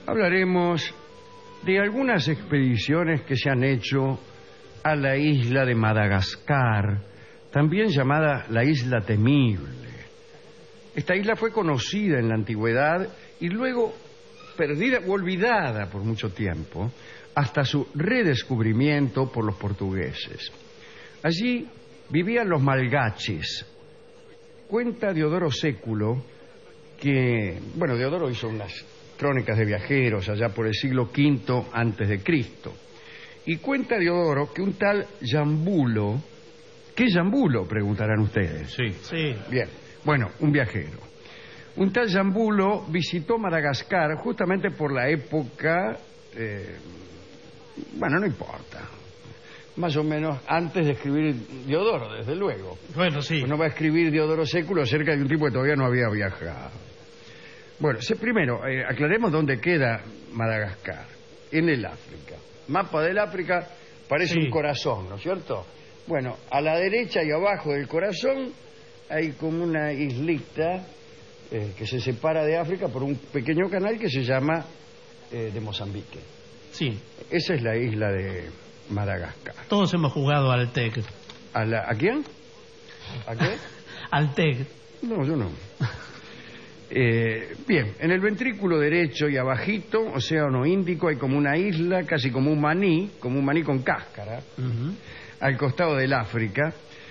hablaremos de algunas expediciones que se han hecho a la isla de Madagascar, también llamada la Isla Temible. Esta isla fue conocida en la antigüedad y luego perdida o olvidada por mucho tiempo, hasta su redescubrimiento por los portugueses. Allí vivían los malgaches. Cuenta Diodoro Século que, Diodoro hizo unas crónicas de viajeros allá por el siglo V antes de Cristo. Y cuenta Diodoro que un tal Jambulo, ¿qué es Jambulo?, preguntarán ustedes. Sí. Bien, un viajero. Un tal Jambulo visitó Madagascar justamente por la época, no importa, más o menos antes de escribir Diodoro, desde luego. Bueno, sí. No va a escribir Diodoro Século acerca de un tipo que todavía no había viajado. Primero, aclaremos dónde queda Madagascar. En el África. Mapa del África parece un corazón, ¿no es cierto? A la derecha y abajo del corazón hay como una islita que se separa de África por un pequeño canal que se llama de Mozambique. Sí. Esa es la isla de Madagascar. Todos hemos jugado al TEC. ¿A quién? ¿A qué? Al TEC. No, yo no. En el ventrículo derecho y abajito, Océano Índico, hay como una isla, casi como un maní con cáscara, al costado del África.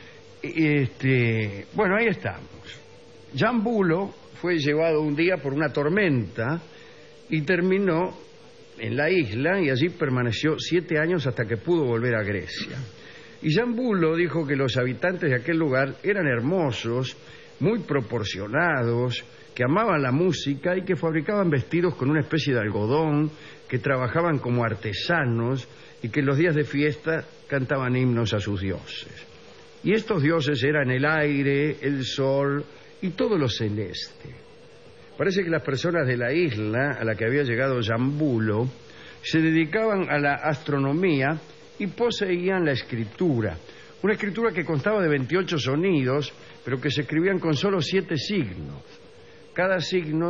Ahí estamos. Jambulo fue llevado un día por una tormenta y terminó en la isla, y allí permaneció 7 años hasta que pudo volver a Grecia. Y Jambulo dijo que los habitantes de aquel lugar eran hermosos, muy proporcionados, que amaban la música y que fabricaban vestidos con una especie de algodón, que trabajaban como artesanos y que en los días de fiesta cantaban himnos a sus dioses. Y estos dioses eran el aire, el sol y todo lo celeste. Parece que las personas de la isla a la que había llegado Jambulo se dedicaban a la astronomía y poseían la escritura. Una escritura que constaba de 28 sonidos, pero que se escribían con solo 7 signos. Cada signo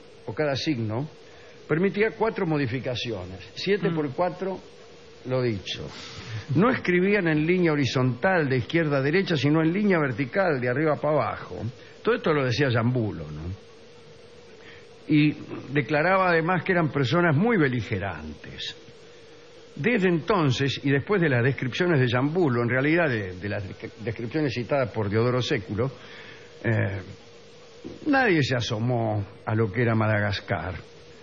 permitía 4 modificaciones. 7 por 4, lo dicho. No escribían en línea horizontal de izquierda a derecha, sino en línea vertical de arriba para abajo. Todo esto lo decía Jambulo, ¿no? Y declaraba además que eran personas muy beligerantes. Desde entonces, y después de las descripciones de Jambulo, en realidad de las descripciones citadas por Diodoro Século, nadie se asomó a lo que era Madagascar.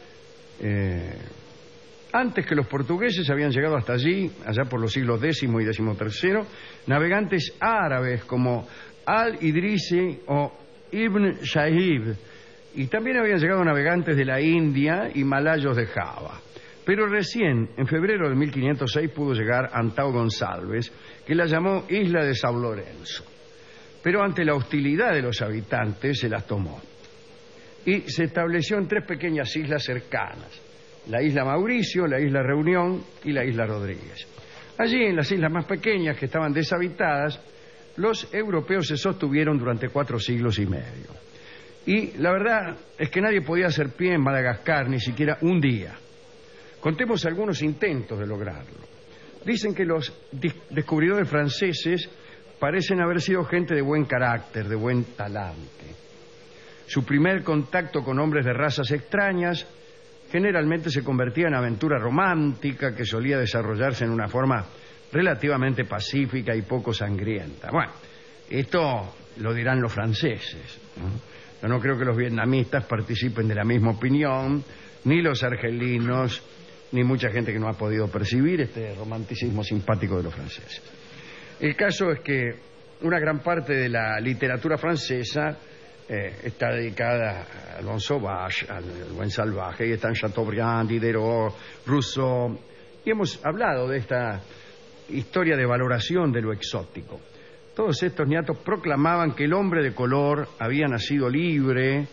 Antes que los portugueses habían llegado hasta allí, allá por los siglos X y XIII, navegantes árabes como Al-Idrisi o Ibn Shahib, y también habían llegado navegantes de la India y malayos de Java. Pero recién, en febrero de 1506, pudo llegar Antão Gonçalves, que la llamó Isla de São Lourenço. Pero ante la hostilidad de los habitantes se las tomó y se estableció en 3 pequeñas islas cercanas: la isla Mauricio, la isla Reunión y la isla Rodríguez. Allí, en las islas más pequeñas que estaban deshabitadas, los europeos se sostuvieron durante 4 siglos y medio. Y la verdad es que nadie podía hacer pie en Madagascar ni siquiera un día. Contemos algunos intentos de lograrlo. Dicen que los descubridores franceses parecen haber sido gente de buen carácter, de buen talante. Su primer contacto con hombres de razas extrañas generalmente se convertía en aventura romántica que solía desarrollarse en una forma relativamente pacífica y poco sangrienta. Esto lo dirán los franceses, ¿no? Yo no creo que los vietnamitas participen de la misma opinión, ni los argelinos, ni mucha gente que no ha podido percibir este romanticismo simpático de los franceses. El caso es que una gran parte de la literatura francesa está dedicada a Alphonse Sauvage, al buen salvaje, y están Chateaubriand, Diderot, Rousseau, y hemos hablado de esta historia de valoración de lo exótico. Todos estos niatos proclamaban que el hombre de color había nacido libre,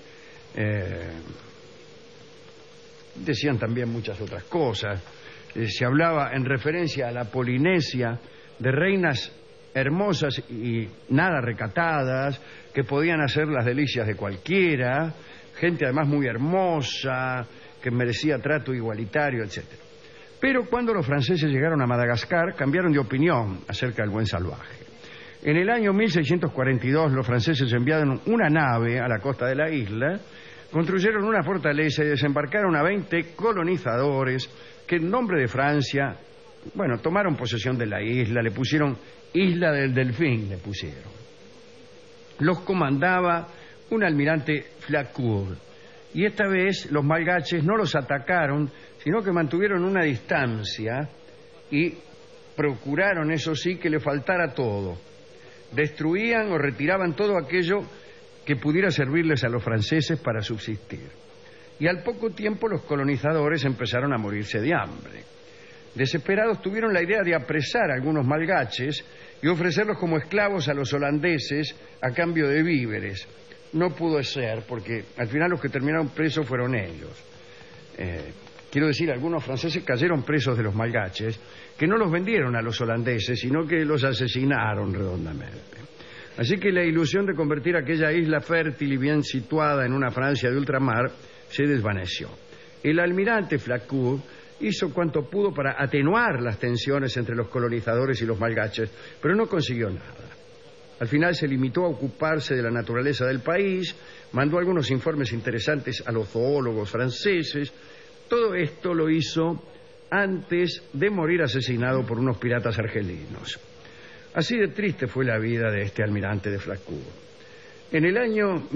decían también muchas otras cosas. Se hablaba, en referencia a la Polinesia, de reinas hermosas y nada recatadas, que podían hacer las delicias de cualquiera, gente además muy hermosa, que merecía trato igualitario, etc. Pero cuando los franceses llegaron a Madagascar, cambiaron de opinión acerca del buen salvaje. En el año 1642, los franceses enviaron una nave a la costa de la isla, construyeron una fortaleza y desembarcaron a 20 colonizadores que en nombre de Francia, tomaron posesión de la isla, le pusieron Isla del Delfín, le pusieron. Los comandaba un almirante Flacourt, y esta vez los malgaches no los atacaron, sino que mantuvieron una distancia y procuraron, eso sí, que le faltara todo. Destruían o retiraban todo aquello que pudiera servirles a los franceses para subsistir. Y al poco tiempo los colonizadores empezaron a morirse de hambre. Desesperados tuvieron la idea de apresar a algunos malgaches y ofrecerlos como esclavos a los holandeses a cambio de víveres. No pudo ser, porque al final los que terminaron presos fueron ellos. Quiero decir, algunos franceses cayeron presos de los malgaches, que no los vendieron a los holandeses, sino que los asesinaron redondamente. Así que la ilusión de convertir aquella isla fértil y bien situada en una Francia de ultramar se desvaneció. El almirante Flacourt hizo cuanto pudo para atenuar las tensiones entre los colonizadores y los malgaches, pero no consiguió nada. Al final se limitó a ocuparse de la naturaleza del país, mandó algunos informes interesantes a los zoólogos franceses. Todo esto lo hizo antes de morir asesinado por unos piratas argelinos. Así de triste fue la vida de este almirante de Flacourt. En el año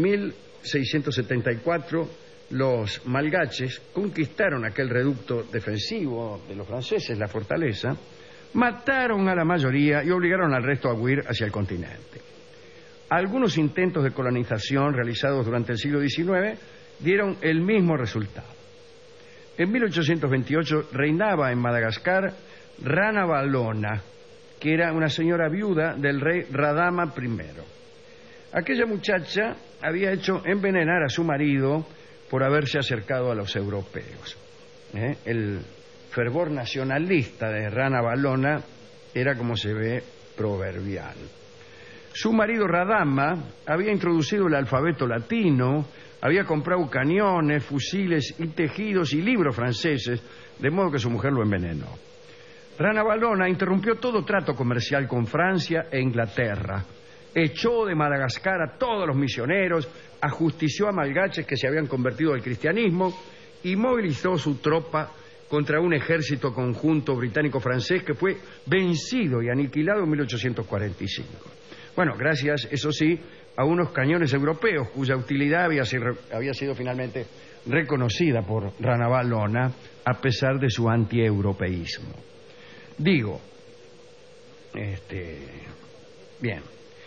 1674, los malgaches conquistaron aquel reducto defensivo de los franceses, la fortaleza, mataron a la mayoría y obligaron al resto a huir hacia el continente. Algunos intentos de colonización realizados durante el siglo XIX dieron el mismo resultado. En 1828 reinaba en Madagascar Rana Valona, que era una señora viuda del rey Radama I. Aquella muchacha había hecho envenenar a su marido por haberse acercado a los europeos. El fervor nacionalista de Rana Valona era, como se ve, proverbial. Su marido Radama había introducido el alfabeto latino, había comprado cañones, fusiles y tejidos y libros franceses, de modo que su mujer lo envenenó. Rana Valona interrumpió todo trato comercial con Francia e Inglaterra, echó de Madagascar a todos los misioneros, ajustició a malgaches que se habían convertido al cristianismo y movilizó su tropa contra un ejército conjunto británico-francés que fue vencido y aniquilado en 1845. Gracias, eso sí, a unos cañones europeos cuya utilidad había sido finalmente reconocida por Rana Valona a pesar de su antieuropeísmo. Bien.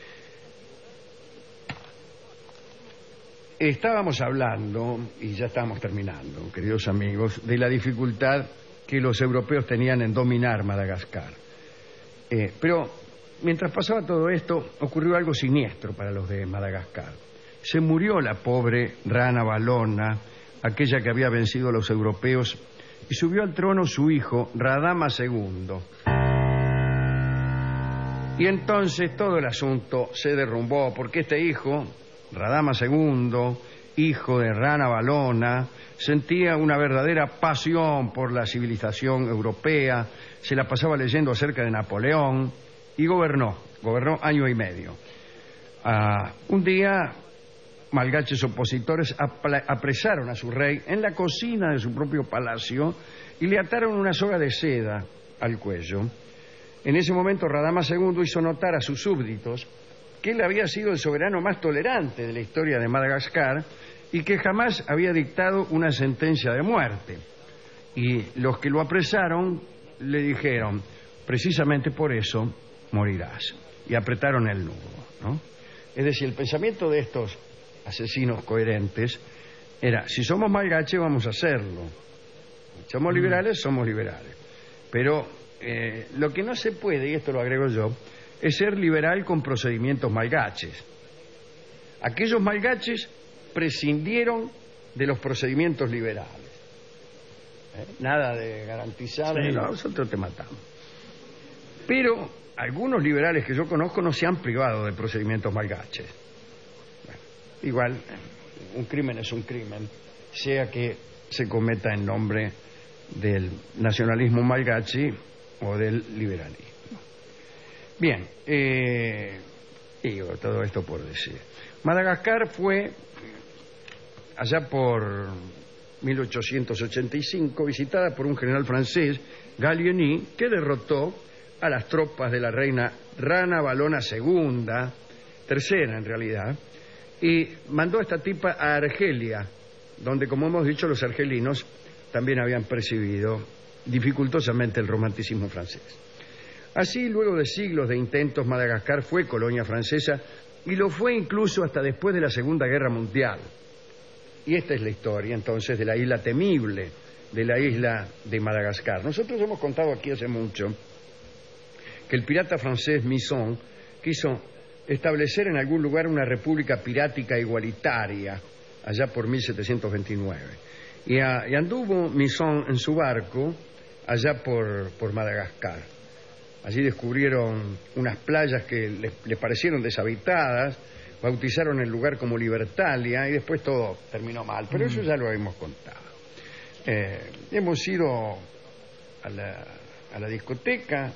Estábamos hablando, y ya estamos terminando, queridos amigos, de la dificultad que los europeos tenían en dominar Madagascar. Pero mientras pasaba todo esto, ocurrió algo siniestro para los de Madagascar. Se murió la pobre Rana Valona, aquella que había vencido a los europeos, y subió al trono su hijo, Radama II. Y entonces todo el asunto se derrumbó, porque este hijo, Radama II, hijo de Rana Valona, sentía una verdadera pasión por la civilización europea, se la pasaba leyendo acerca de Napoleón y gobernó año y medio. Un día, malgaches opositores apresaron a su rey en la cocina de su propio palacio y le ataron una soga de seda al cuello. En ese momento Radama II hizo notar a sus súbditos que él había sido el soberano más tolerante de la historia de Madagascar y que jamás había dictado una sentencia de muerte. Y los que lo apresaron le dijeron: precisamente por eso morirás. Y apretaron el nudo, ¿no? Es decir, el pensamiento de estos asesinos coherentes era: si somos malgaches, vamos a hacerlo. Si somos liberales, somos liberales. Pero lo que no se puede, y esto lo agrego yo, es ser liberal con procedimientos malgaches. Aquellos malgaches prescindieron de los procedimientos liberales. Nada de garantizar, sí, no, nosotros te matamos. Pero algunos liberales que yo conozco no se han privado de procedimientos malgaches. Igual, un crimen es un crimen, sea que se cometa en nombre del nacionalismo malgache o del liberalismo. Bien, digo todo esto por decir. Madagascar fue, allá por 1885, visitada por un general francés, Gallieni, que derrotó a las tropas de la reina Rana Valona II, tercera en realidad, y mandó a esta tipa a Argelia, donde, como hemos dicho, los argelinos también habían percibido dificultosamente el romanticismo francés. Así, luego de siglos de intentos, Madagascar fue colonia francesa y lo fue incluso hasta después de la Segunda Guerra Mundial. Y esta es la historia, entonces, de la isla temible, de la isla de Madagascar. Nosotros hemos contado aquí hace mucho que el pirata francés Misson quiso establecer en algún lugar una república pirática igualitaria, allá por 1729. Y anduvo Misson en su barco allá por Madagascar. Allí descubrieron unas playas que les parecieron deshabitadas, bautizaron el lugar como Libertalia y después todo terminó mal, pero eso ya lo hemos contado. Hemos ido a la discoteca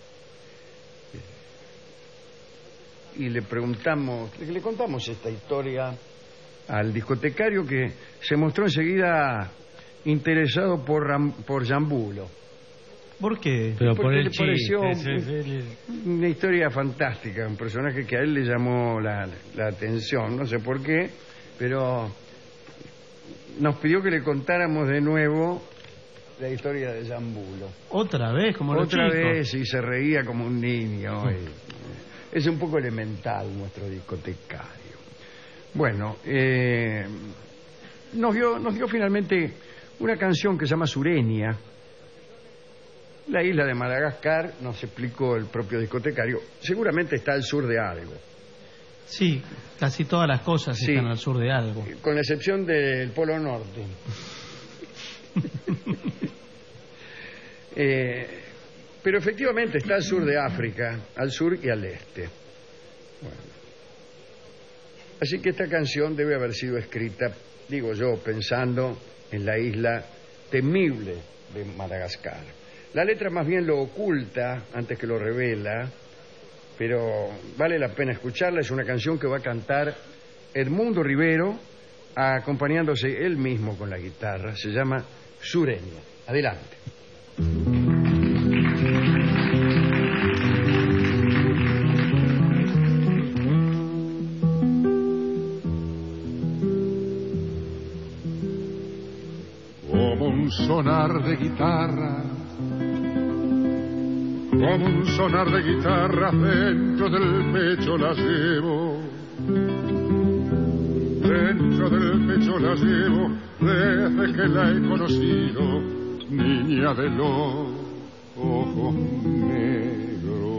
y le contamos esta historia al discotecario, que se mostró enseguida interesado por Jambulo. ¿Por qué? Pero porque le pareció una historia fantástica, un personaje que a él le llamó la atención, no sé por qué, pero nos pidió que le contáramos de nuevo la historia de Jambulo. ¿Otra vez? Como los chicos. Otra vez, y se reía como un niño. Es un poco elemental nuestro discotecario. Bueno, nos dio finalmente una canción que se llama Sureña. La isla de Madagascar, nos explicó el propio discotecario, seguramente está al sur de algo. Sí, casi todas las cosas están al sur de algo. Con la excepción del Polo Norte. Pero efectivamente está al sur de África, al sur y al este. Bueno. Así que esta canción debe haber sido escrita, digo yo, pensando en la isla temible de Madagascar. La letra más bien lo oculta antes que lo revela, pero vale la pena escucharla. Es una canción que va a cantar Edmundo Rivero, acompañándose él mismo con la guitarra. Se llama Sureña. Adelante. Como un sonar de guitarra, como un sonar de guitarra, dentro del pecho la llevo, dentro del pecho la llevo, desde que la he conocido, niña de los ojos negros.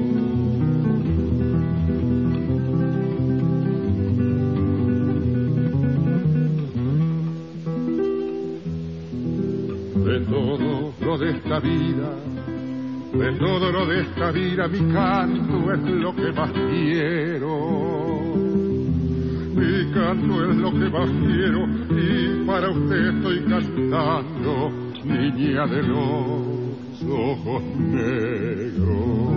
De todo lo de esta vida, de todo lo de esta vida, mi canto es lo que más quiero. Mi canto es lo que más quiero y para usted estoy cantando, niña de los ojos negros.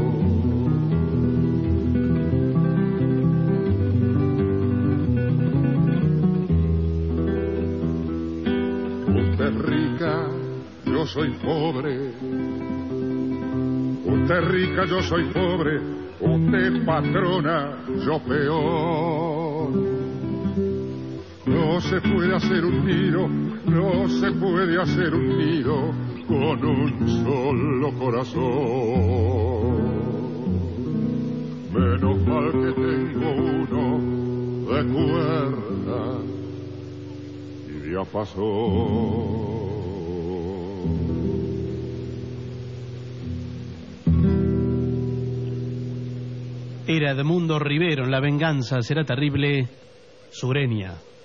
Usted es rica, yo soy pobre. Usted es rica, yo soy pobre. Usted patrona, yo peor. No se puede hacer un nido, no se puede hacer un nido con un solo corazón. Menos mal que tengo uno de cuerda y diapasón. Era Edmundo Rivero en La venganza será terrible, Sureña.